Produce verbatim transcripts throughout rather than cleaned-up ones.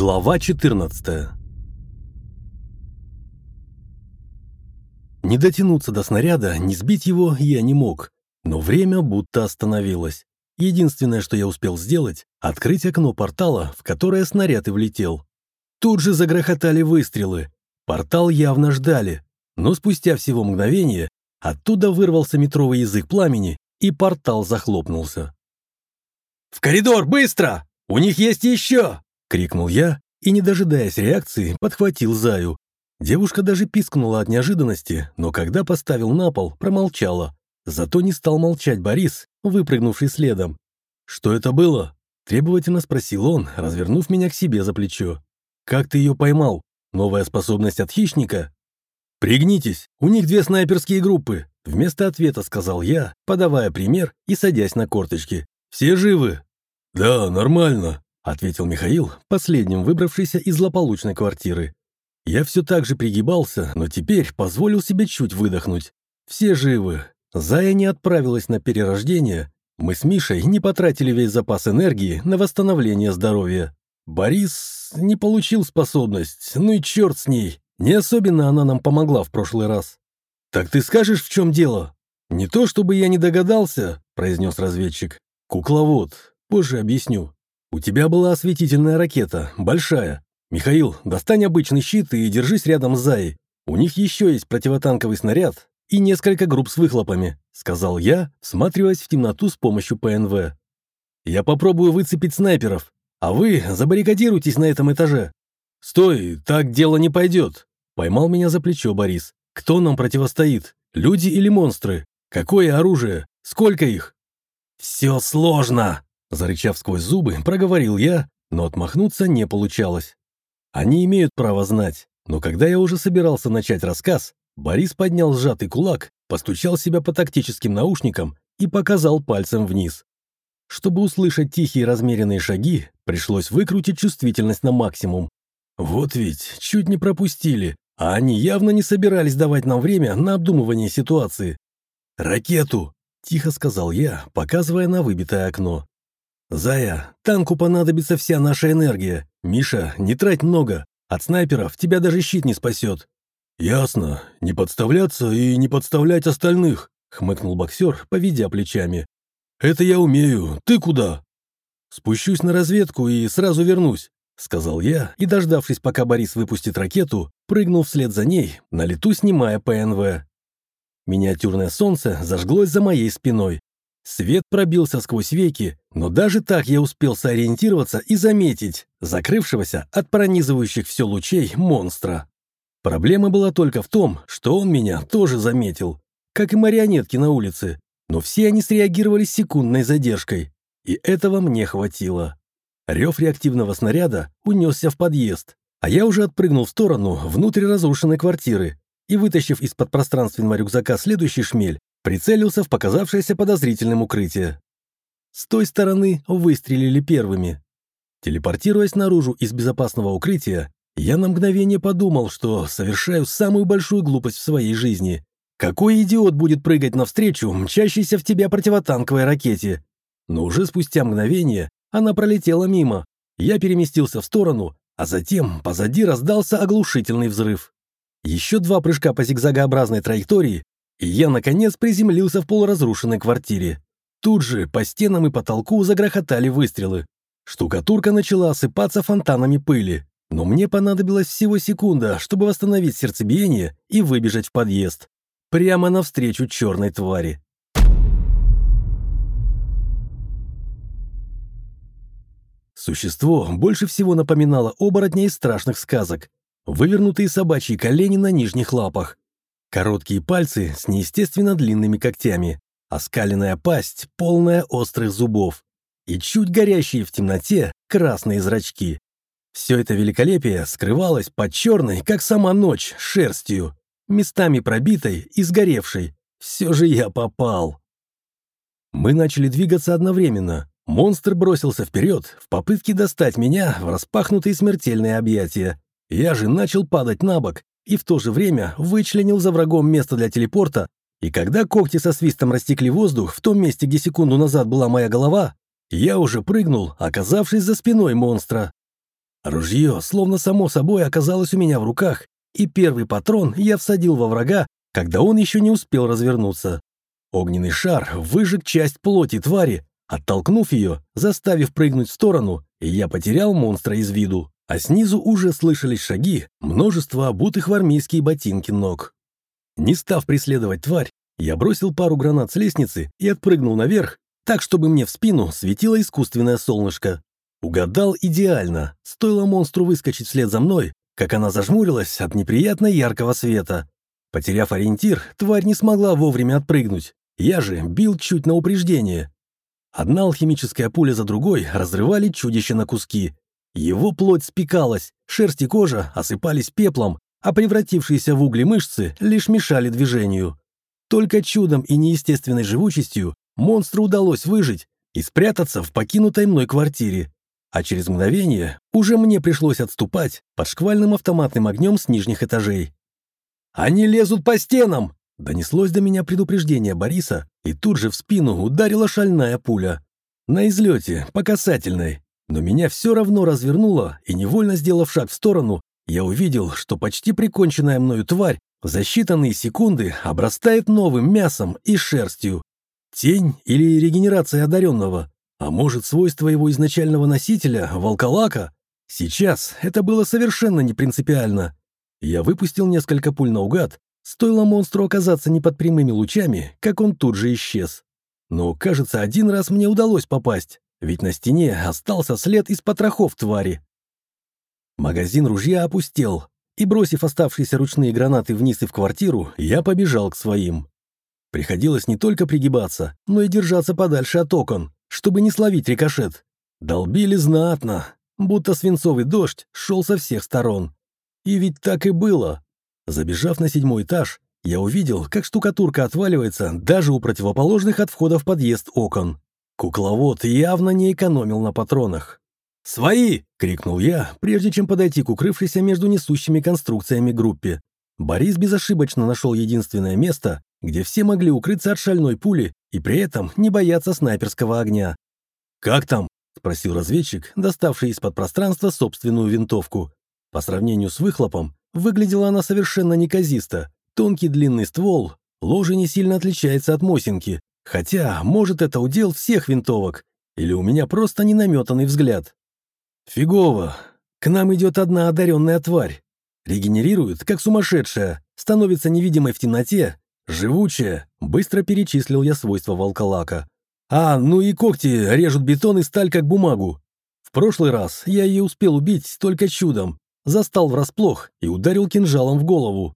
Глава четырнадцатая. Не дотянуться до снаряда, не сбить его я не мог, но время будто остановилось. Единственное, что я успел сделать, открыть окно портала, в которое снаряд и влетел. Тут же загрохотали выстрелы. Портал явно ждали, но спустя всего мгновение оттуда вырвался метровый язык пламени, и портал захлопнулся. «В коридор, быстро! У них есть еще!» — крикнул я и, не дожидаясь реакции, подхватил Заю. Девушка даже пискнула от неожиданности, но когда поставил на пол, промолчала. Зато не стал молчать Борис, выпрыгнувший следом. «Что это было?» — требовательно спросил он, развернув меня к себе за плечо. «Как ты ее поймал? Новая способность от хищника?» «Пригнитесь, у них две снайперские группы», — вместо ответа сказал я, подавая пример и садясь на корточки. «Все живы?» «Да, нормально», — ответил Михаил, последним выбравшийся из злополучной квартиры. Я все так же пригибался, но теперь позволил себе чуть выдохнуть. Все живы. Зая не отправилась на перерождение. Мы с Мишей не потратили весь запас энергии на восстановление здоровья. Борис не получил способность, ну и черт с ней. Не особенно она нам помогла в прошлый раз. «Так ты скажешь, в чем дело?» «Не то чтобы я не догадался», — произнес разведчик. «Кукловод. Позже объясню. У тебя была осветительная ракета, большая. Михаил, достань обычный щит и держись рядом с Заей. У них еще есть противотанковый снаряд и несколько групп с выхлопами», — сказал я, всматриваясь в темноту с помощью ПНВ. «Я попробую выцепить снайперов, а вы забаррикадируйтесь на этом этаже». «Стой, так дело не пойдет», — поймал меня за плечо Борис. «Кто нам противостоит? Люди или монстры? Какое оружие? Сколько их?» «Все сложно», — зарычав сквозь зубы, проговорил я, но отмахнуться не получалось. Они имеют право знать, но когда я уже собирался начать рассказ, Борис поднял сжатый кулак, постучал себя по тактическим наушникам и показал пальцем вниз. Чтобы услышать тихие размеренные шаги, пришлось выкрутить чувствительность на максимум. Вот ведь, чуть не пропустили, а они явно не собирались давать нам время на обдумывание ситуации. «Ракету!» — тихо сказал я, показывая на выбитое окно. «Зая, танку понадобится вся наша энергия. Миша, не трать много. От снайперов тебя даже щит не спасет». «Ясно. Не подставляться и не подставлять остальных», — хмыкнул боксер, поведя плечами. «Это я умею. Ты куда?» «Спущусь на разведку и сразу вернусь», — сказал я, и, дождавшись, пока Борис выпустит ракету, прыгнул вслед за ней, на лету снимая ПНВ. Миниатюрное солнце зажглось за моей спиной. Свет пробился сквозь веки, но даже так я успел сориентироваться и заметить закрывшегося от пронизывающих все лучей монстра. Проблема была только в том, что он меня тоже заметил, как и марионетки на улице, но все они среагировали с секундной задержкой, и этого мне хватило. Рев реактивного снаряда унесся в подъезд, а я уже отпрыгнул в сторону внутрь разрушенной квартиры и, вытащив из-под пространственного рюкзака следующий шмель, прицелился в показавшееся подозрительным укрытие. С той стороны выстрелили первыми. Телепортируясь наружу из безопасного укрытия, я на мгновение подумал, что совершаю самую большую глупость в своей жизни. Какой идиот будет прыгать навстречу мчащейся в тебя противотанковой ракете? Но уже спустя мгновение она пролетела мимо. Я переместился в сторону, а затем позади раздался оглушительный взрыв. Еще два прыжка по зигзагообразной траектории, и я, наконец, приземлился в полуразрушенной квартире. Тут же по стенам и потолку загрохотали выстрелы. Штукатурка начала осыпаться фонтанами пыли, но мне понадобилась всего секунда, чтобы восстановить сердцебиение и выбежать в подъезд. Прямо навстречу черной твари. Существо больше всего напоминало оборотня из страшных сказок. Вывернутые собачьи колени на нижних лапах. Короткие пальцы с неестественно длинными когтями, оскаленная пасть, полная острых зубов и чуть горящие в темноте красные зрачки. Все это великолепие скрывалось под черной, как сама ночь, шерстью, местами пробитой и сгоревшей. Все же я попал. Мы начали двигаться одновременно. Монстр бросился вперед в попытке достать меня в распахнутые смертельные объятия. Я же начал падать на бок, и в то же время вычленил за врагом место для телепорта, и когда когти со свистом растекли воздух в том месте, где секунду назад была моя голова, я уже прыгнул, оказавшись за спиной монстра. Ружье, словно само собой, оказалось у меня в руках, и первый патрон я всадил во врага, когда он еще не успел развернуться. Огненный шар выжег часть плоти твари, оттолкнув ее, заставив прыгнуть в сторону, и я потерял монстра из виду. А снизу уже слышались шаги, множество обутых в армейские ботинки ног. Не став преследовать тварь, я бросил пару гранат с лестницы и отпрыгнул наверх, так, чтобы мне в спину светило искусственное солнышко. Угадал идеально. Стоило монстру выскочить вслед за мной, как она зажмурилась от неприятно яркого света. Потеряв ориентир, тварь не смогла вовремя отпрыгнуть. Я же бил чуть на упреждение. Одна алхимическая пуля за другой разрывали чудище на куски. Его плоть спекалась, шерсть и кожа осыпались пеплом, а превратившиеся в угли мышцы лишь мешали движению. Только чудом и неестественной живучестью монстру удалось выжить и спрятаться в покинутой мной квартире. А через мгновение уже мне пришлось отступать под шквальным автоматным огнем с нижних этажей. «Они лезут по стенам!» — донеслось до меня предупреждение Бориса, и тут же в спину ударила шальная пуля. На излете, по касательной. Но меня все равно развернуло, и, невольно сделав шаг в сторону, я увидел, что почти приконченная мною тварь за считанные секунды обрастает новым мясом и шерстью. Тень или регенерация одаренного? А может, свойство его изначального носителя, волколака? Сейчас это было совершенно не принципиально. Я выпустил несколько пуль наугад, стоило монстру оказаться не под прямыми лучами, как он тут же исчез. Но, кажется, один раз мне удалось попасть, ведь на стене остался след из потрохов твари. Магазин ружья опустел, и, бросив оставшиеся ручные гранаты вниз и в квартиру, я побежал к своим. Приходилось не только пригибаться, но и держаться подальше от окон, чтобы не словить рикошет. Долбили знатно, будто свинцовый дождь шел со всех сторон. И ведь так и было. Забежав на седьмой этаж, я увидел, как штукатурка отваливается даже у противоположных от входа в подъезд окон. Кукловод явно не экономил на патронах. «Свои!» — крикнул я, прежде чем подойти к укрывшейся между несущими конструкциями группе. Борис безошибочно нашел единственное место, где все могли укрыться от шальной пули и при этом не бояться снайперского огня. «Как там?» — спросил разведчик, доставший из-под пространства собственную винтовку. По сравнению с выхлопом, выглядела она совершенно неказисто. Тонкий длинный ствол, ложе не сильно отличается от Мосинки, хотя, может, это удел всех винтовок, или у меня просто ненаметанный взгляд. «Фигово. К нам идет одна одаренная тварь. Регенерирует, как сумасшедшая, становится невидимой в темноте, живучая», — быстро перечислил я свойства волколака. «А, ну и когти режут бетон и сталь, как бумагу. В прошлый раз я ее успел убить только чудом, застал врасплох и ударил кинжалом в голову».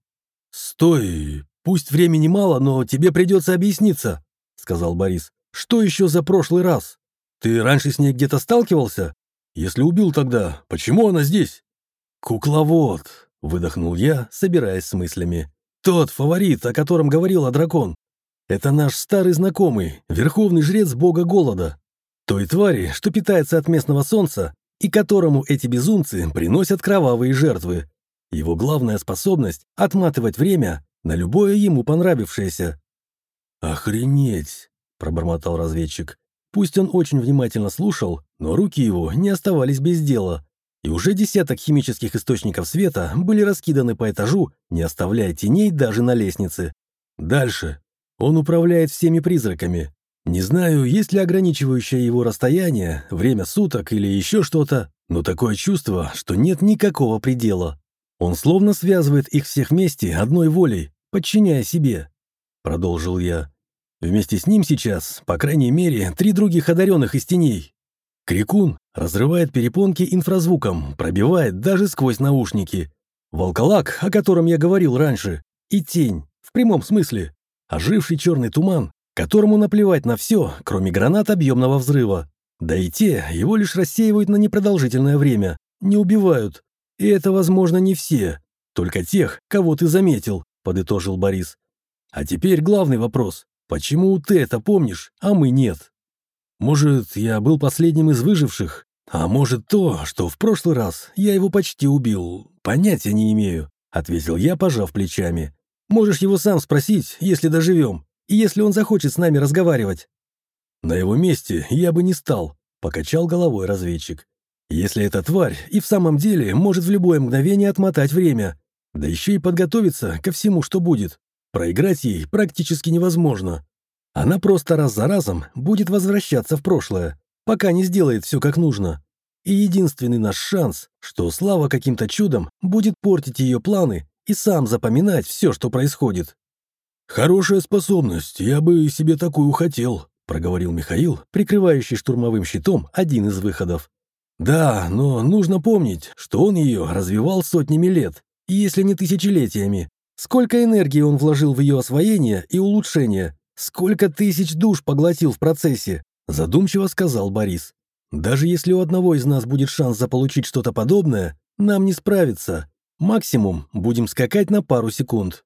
«Стой, пусть времени мало, но тебе придется объясниться», — сказал Борис. «Что еще за прошлый раз? Ты раньше с ней где-то сталкивался? Если убил тогда, почему она здесь?» «Кукловод», — выдохнул я, собираясь с мыслями. «Тот фаворит, о котором говорил дракон. Это наш старый знакомый, верховный жрец бога голода. Той твари, что питается от местного солнца и которому эти безумцы приносят кровавые жертвы. Его главная способность — отматывать время на любое ему понравившееся». «Охренеть!» — пробормотал разведчик. Пусть он очень внимательно слушал, но руки его не оставались без дела, и уже десяток химических источников света были раскиданы по этажу, не оставляя теней даже на лестнице. Дальше. Он управляет всеми призраками. Не знаю, есть ли ограничивающее его расстояние, время суток или еще что-то, но такое чувство, что нет никакого предела. Он словно связывает их всех вместе одной волей, подчиняя себе. Продолжил я. Вместе с ним сейчас, по крайней мере, три других одаренных из теней. Крикун разрывает перепонки инфразвуком, пробивает даже сквозь наушники. Волколак, о котором я говорил раньше, и тень, в прямом смысле. Оживший черный туман, которому наплевать на все, кроме гранат объемного взрыва. Да и те его лишь рассеивают на непродолжительное время, не убивают. И это, возможно, не все, только тех, кого ты заметил, подытожил Борис. А теперь главный вопрос. Почему ты это помнишь, а мы нет? Может, я был последним из выживших? А может, то, что в прошлый раз я его почти убил? Понятия не имею, ответил я, пожав плечами. Можешь его сам спросить, если доживем, и если он захочет с нами разговаривать. На его месте я бы не стал, покачал головой разведчик. Если эта тварь и в самом деле может в любое мгновение отмотать время, да еще и подготовиться ко всему, что будет, проиграть ей практически невозможно. Она просто раз за разом будет возвращаться в прошлое, пока не сделает все как нужно. И единственный наш шанс, что Слава каким-то чудом будет портить ее планы и сам запоминать все, что происходит. «Хорошая способность, я бы себе такую хотел», — проговорил Михаил, прикрывающий штурмовым щитом один из выходов. «Да, но нужно помнить, что он ее развивал сотнями лет, если не тысячелетиями. Сколько энергии он вложил в ее освоение и улучшение, сколько тысяч душ поглотил в процессе», — задумчиво сказал Борис. «Даже если у одного из нас будет шанс заполучить что-то подобное, нам не справиться. Максимум будем скакать на пару секунд».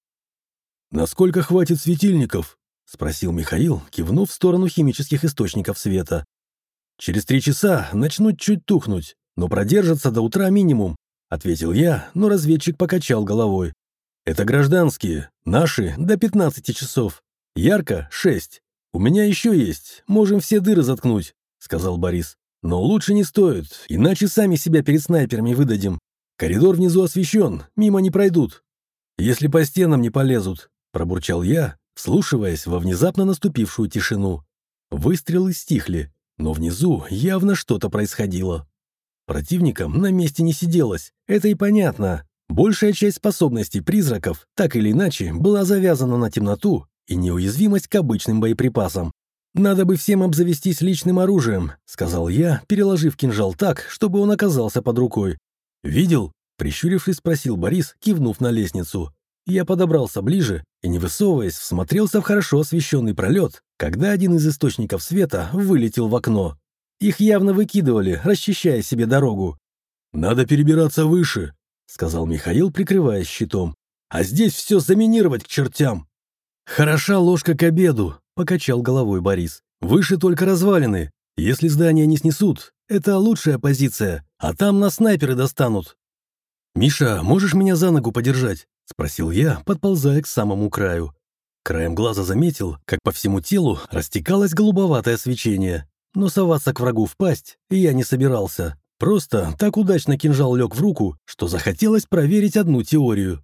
«Насколько хватит светильников?» — спросил Михаил, кивнув в сторону химических источников света. «Через три часа начнут чуть тухнуть, но продержатся до утра минимум», — ответил я, но разведчик покачал головой. «Это гражданские, наши — до пятнадцати часов. Ярко — шесть. У меня еще есть, можем все дыры заткнуть», — сказал Борис. «Но лучше не стоит, иначе сами себя перед снайперами выдадим. Коридор внизу освещен, мимо не пройдут. Если по стенам не полезут», — пробурчал я, вслушиваясь во внезапно наступившую тишину. Выстрелы стихли, но внизу явно что-то происходило. Противникам на месте не сиделось, это и понятно. Большая часть способностей призраков так или иначе была завязана на темноту и неуязвимость к обычным боеприпасам. «Надо бы всем обзавестись личным оружием», — сказал я, переложив кинжал так, чтобы он оказался под рукой. «Видел?» — прищурившись, спросил Борис, кивнув на лестницу. Я подобрался ближе и, не высовываясь, всмотрелся в хорошо освещенный пролет, когда один из источников света вылетел в окно. Их явно выкидывали, расчищая себе дорогу. «Надо перебираться выше», — сказал Михаил, прикрываясь щитом. «А здесь все заминировать к чертям». «Хороша ложка к обеду», — покачал головой Борис. «Выше только развалины. Если здания не снесут, это лучшая позиция, а там нас снайперы достанут». «Миша, можешь меня за ногу подержать?» — спросил я, подползая к самому краю. Краем глаза заметил, как по всему телу растекалось голубоватое свечение. Но соваться к врагу в пасть я не собирался. Просто так удачно кинжал лег в руку, что захотелось проверить одну теорию.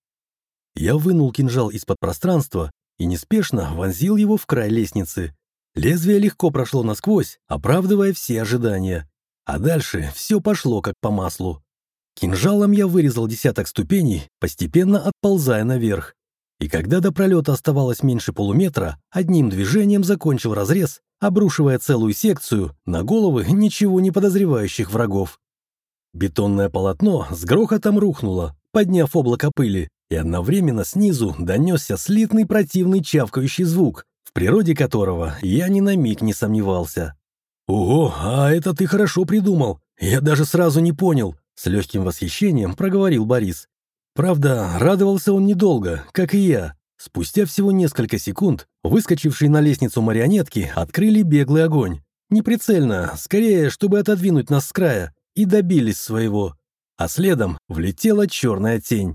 Я вынул кинжал из-под пространства и неспешно вонзил его в край лестницы. Лезвие легко прошло насквозь, оправдывая все ожидания. А дальше все пошло как по маслу. Кинжалом я вырезал десяток ступеней, постепенно отползая наверх. И когда до пролета оставалось меньше полуметра, одним движением закончил разрез, обрушивая целую секцию на головы ничего не подозревающих врагов. Бетонное полотно с грохотом рухнуло, подняв облако пыли, и одновременно снизу донесся слитный противный чавкающий звук, в природе которого я ни на миг не сомневался. «Ого, а это ты хорошо придумал, я даже сразу не понял», — с легким восхищением проговорил Борис. Правда, радовался он недолго, как и я. Спустя всего несколько секунд выскочившие на лестницу марионетки открыли беглый огонь. Неприцельно, скорее, чтобы отодвинуть нас с края, и добились своего. А следом влетела черная тень.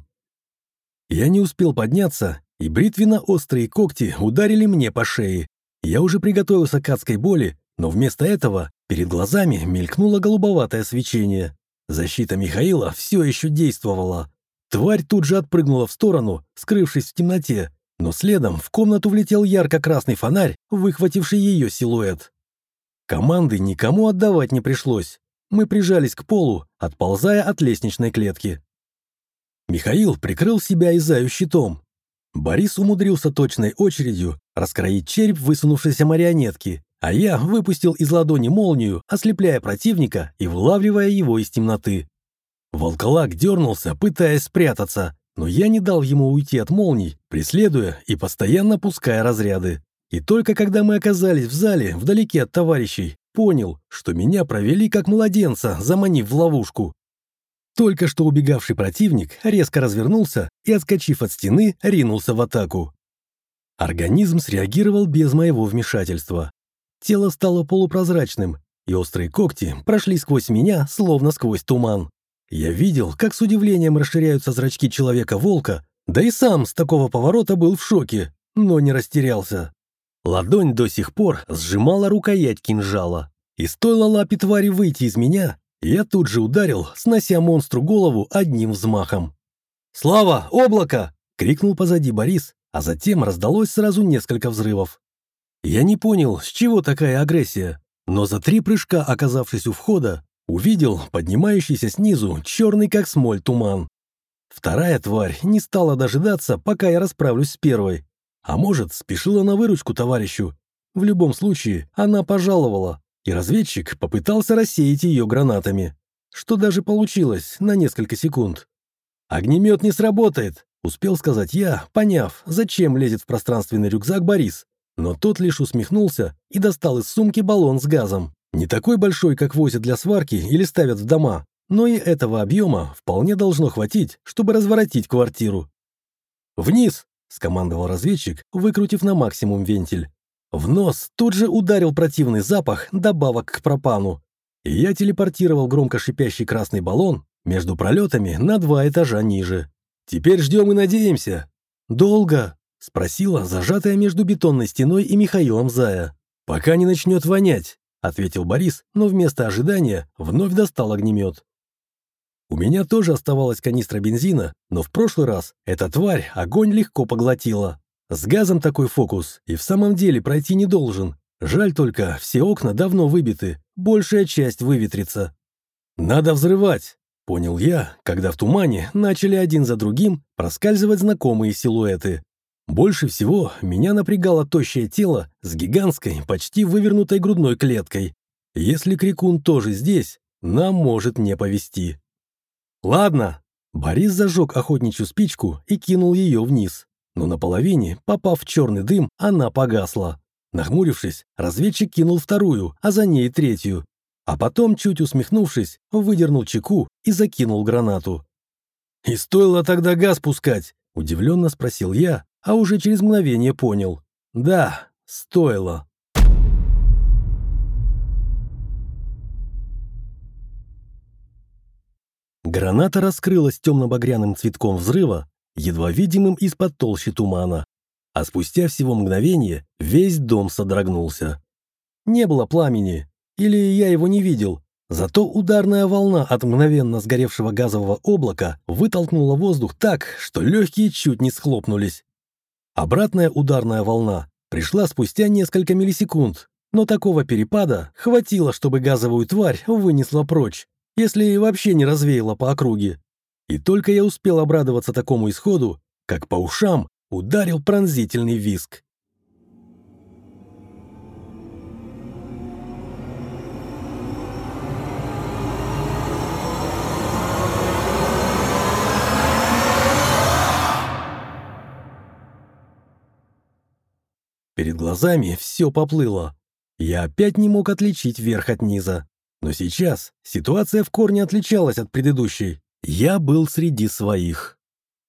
Я не успел подняться, и бритвенно-острые когти ударили мне по шее. Я уже приготовился к адской боли, но вместо этого перед глазами мелькнуло голубоватое свечение. Защита Михаила все еще действовала. Тварь тут же отпрыгнула в сторону, скрывшись в темноте, но следом в комнату влетел ярко-красный фонарь, выхвативший ее силуэт. Команды никому отдавать не пришлось. Мы прижались к полу, отползая от лестничной клетки. Михаил прикрыл себя Изаю щитом. Борис умудрился точной очередью раскроить череп высунувшейся марионетки, а я выпустил из ладони молнию, ослепляя противника и вылавливая его из темноты. Волколак дернулся, пытаясь спрятаться, но я не дал ему уйти от молний, преследуя и постоянно пуская разряды. И только когда мы оказались в зале, вдалеке от товарищей, понял, что меня провели как младенца, заманив в ловушку. Только что убегавший противник резко развернулся и, отскочив от стены, ринулся в атаку. Организм среагировал без моего вмешательства. Тело стало полупрозрачным, и острые когти прошли сквозь меня, словно сквозь туман. Я видел, как с удивлением расширяются зрачки Человека-волка, да и сам с такого поворота был в шоке, но не растерялся. Ладонь до сих пор сжимала рукоять кинжала, и стоило лапе твари выйти из меня, и я тут же ударил, снося монстру голову одним взмахом. «Слава, облако!» — крикнул позади Борис, а затем раздалось сразу несколько взрывов. Я не понял, с чего такая агрессия, но за три прыжка, оказавшись у входа, увидел поднимающийся снизу черный как смоль туман. Вторая тварь не стала дожидаться, пока я расправлюсь с первой. А может, спешила на выручку товарищу. В любом случае, она пожаловала, и разведчик попытался рассеять ее гранатами, что даже получилось на несколько секунд. «Огнемет не сработает», — успел сказать я, поняв, зачем лезет в пространственный рюкзак Борис. Но тот лишь усмехнулся и достал из сумки баллон с газом. Не такой большой, как возят для сварки или ставят в дома, но и этого объема вполне должно хватить, чтобы разворотить квартиру. «Вниз!» — скомандовал разведчик, выкрутив на максимум вентиль. В нос тут же ударил противный запах добавок к пропану, и я телепортировал громко шипящий красный баллон между пролетами на два этажа ниже. «Теперь ждем и надеемся». «Долго?» — спросила зажатая между бетонной стеной и Михаилом Зая. «Пока не начнет вонять», — ответил Борис, но вместо ожидания вновь достал огнемет. У меня тоже оставалась канистра бензина, но в прошлый раз эта тварь огонь легко поглотила. С газом такой фокус и в самом деле пройти не должен. Жаль только, все окна давно выбиты, большая часть выветрится. «Надо взрывать», — понял я, когда в тумане начали один за другим проскальзывать знакомые силуэты. Больше всего меня напрягало тощее тело с гигантской, почти вывернутой грудной клеткой. Если Крикун тоже здесь, нам может не повезти. «Ладно». Борис зажег охотничью спичку и кинул ее вниз. Но на половине, попав в черный дым, она погасла. Нахмурившись, разведчик кинул вторую, а за ней третью. А потом, чуть усмехнувшись, выдернул чеку и закинул гранату. «И стоило тогда газ пускать?» – удивленно спросил я, а уже через мгновение понял. «Да, стоило». Граната раскрылась темно-багряным цветком взрыва, едва видимым из-под толщи тумана. А спустя всего мгновение весь дом содрогнулся. Не было пламени, или я его не видел, зато ударная волна от мгновенно сгоревшего газового облака вытолкнула воздух так, что легкие чуть не схлопнулись. Обратная ударная волна пришла спустя несколько миллисекунд, но такого перепада хватило, чтобы газовую тварь вынесла прочь, если и вообще не развеяло по округе. И только я успел обрадоваться такому исходу, как по ушам ударил пронзительный визг. Перед глазами все поплыло. Я опять не мог отличить верх от низа. Но сейчас ситуация в корне отличалась от предыдущей. Я был среди своих.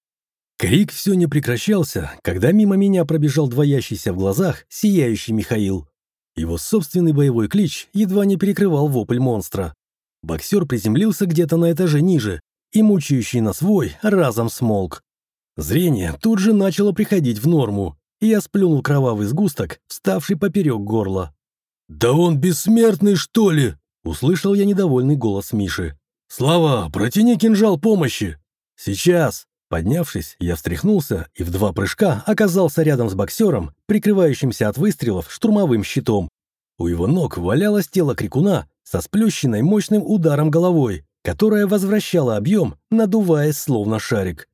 Крик все не прекращался, когда мимо меня пробежал двоящийся в глазах сияющий Михаил. Его собственный боевой клич едва не перекрывал вопль монстра. Боксер приземлился где-то на этаже ниже, и мучающий нас вой разом смолк. Зрение тут же начало приходить в норму, и я сплюнул кровавый сгусток, вставший поперек горла. «Да он бессмертный, что ли?» — услышал я недовольный голос Миши. «Слава, протяни кинжал помощи!» «Сейчас!» Поднявшись, я встряхнулся и в два прыжка оказался рядом с боксером, прикрывающимся от выстрелов штурмовым щитом. У его ног валялось тело крикуна со сплющенной мощным ударом головой, которая возвращала объем, надуваясь словно шарик.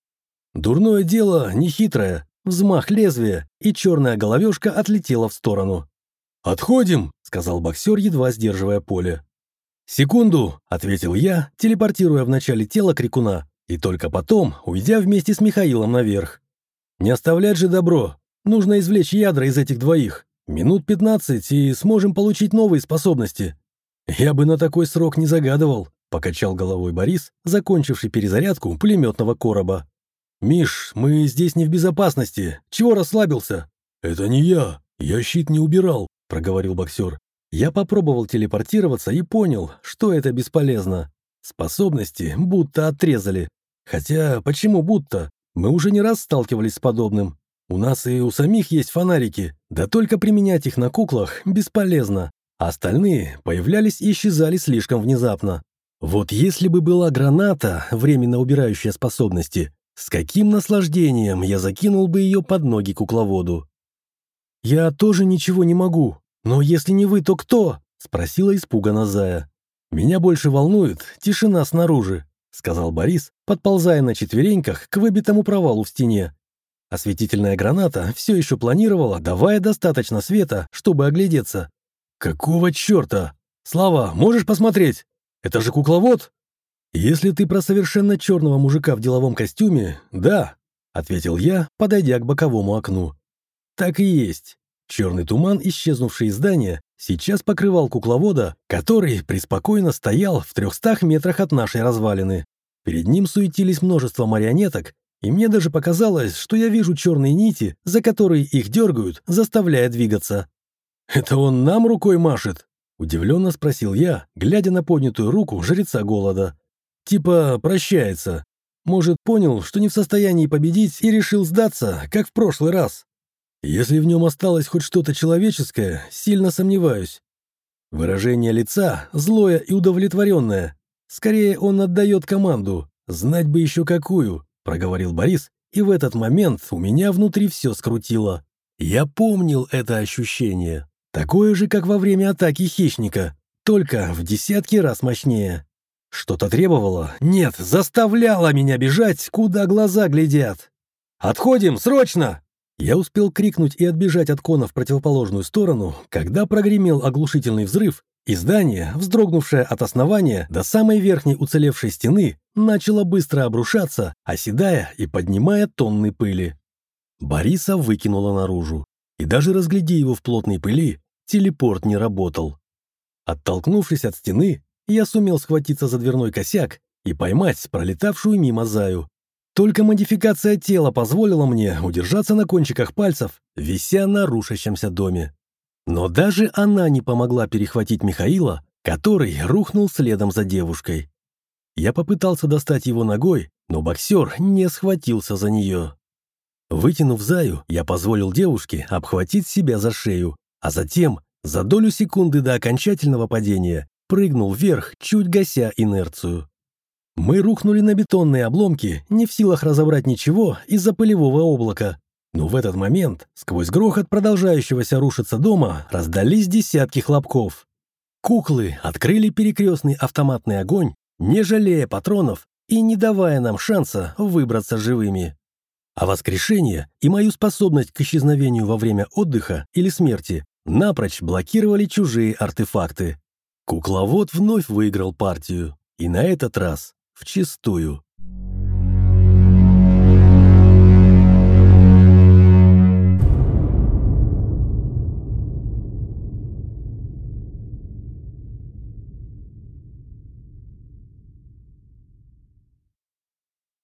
Дурное дело нехитрое, взмах лезвия, и черная головешка отлетела в сторону. «Отходим!» — сказал боксер, едва сдерживая поле. «Секунду!» — ответил я, телепортируя в начале тело крикуна, и только потом, уйдя вместе с Михаилом наверх. Не оставлять же добро. Нужно извлечь ядра из этих двоих. Минут пятнадцать, и сможем получить новые способности. Я бы на такой срок не загадывал, покачал головой Борис, закончивший перезарядку пулеметного короба. Миш, мы здесь не в безопасности. Чего расслабился? Это не я. Я щит не убирал, проговорил боксер. Я попробовал телепортироваться и понял, что это бесполезно. Способности будто отрезали. Хотя, почему будто? Мы уже не раз сталкивались с подобным. У нас и у самих есть фонарики, да только применять их на куклах бесполезно. а остальные появлялись и исчезали слишком внезапно. Вот если бы была граната, временно убирающая способности, с каким наслаждением я закинул бы ее под ноги кукловоду. «Я тоже ничего не могу, но если не вы, то кто?» — спросила испуганно Зая. «Меня больше волнует тишина снаружи», — сказал Борис, подползая на четвереньках к выбитому провалу в стене. Осветительная граната все еще планировала, давая достаточно света, чтобы оглядеться. «Какого черта? Слава, можешь посмотреть? Это же кукловод?» «Если ты про совершенно черного мужика в деловом костюме, да», — ответил я, подойдя к боковому окну. Так и есть. Черный туман, исчезнувший из здания, сейчас покрывал кукловода, который преспокойно стоял в трехстах метрах от нашей развалины. Перед ним суетились множество марионеток, и мне даже показалось, что я вижу черные нити, за которые их дергают, заставляя двигаться. «Это он нам рукой машет?» — удивленно спросил я, глядя на поднятую руку жреца голода. «Типа прощается. Может, понял, что не в состоянии победить и решил сдаться, как в прошлый раз? Если в нем осталось хоть что-то человеческое, сильно сомневаюсь. Выражение лица злое и удовлетворенное. Скорее, он отдает команду. Знать бы еще какую», — проговорил Борис, и в этот момент у меня внутри все скрутило. Я помнил это ощущение. Такое же, как во время атаки хищника, только в десятки раз мощнее. Что-то требовало, нет, заставляло меня бежать, куда глаза глядят. «Отходим, срочно!» Я успел крикнуть и отбежать от Кона в противоположную сторону, когда прогремел оглушительный взрыв, и здание, вздрогнувшее от основания до самой верхней уцелевшей стены, начало быстро обрушаться, оседая и поднимая тонны пыли. Бориса выкинуло наружу, и даже разгляди его в плотной пыли, телепорт не работал. Оттолкнувшись от стены, я сумел схватиться за дверной косяк и поймать пролетавшую мимо Заю. Только модификация тела позволила мне удержаться на кончиках пальцев, вися на рушащемся доме. Но даже она не помогла перехватить Михаила, который рухнул следом за девушкой. Я попытался достать его ногой, но боксер не схватился за нее. Вытянув Заю, я позволил девушке обхватить себя за шею, а затем, за долю секунды до окончательного падения, прыгнул вверх, чуть гася инерцию. Мы рухнули на бетонные обломки, не в силах разобрать ничего из-за пылевого облака. Но в этот момент, сквозь грохот продолжающегося рушиться дома, раздались десятки хлопков. Куклы открыли перекрестный автоматный огонь, не жалея патронов и не давая нам шанса выбраться живыми. А воскрешение и мою способность к исчезновению во время отдыха или смерти напрочь блокировали чужие артефакты. Кукловод вновь выиграл партию, и на этот раз вчистую.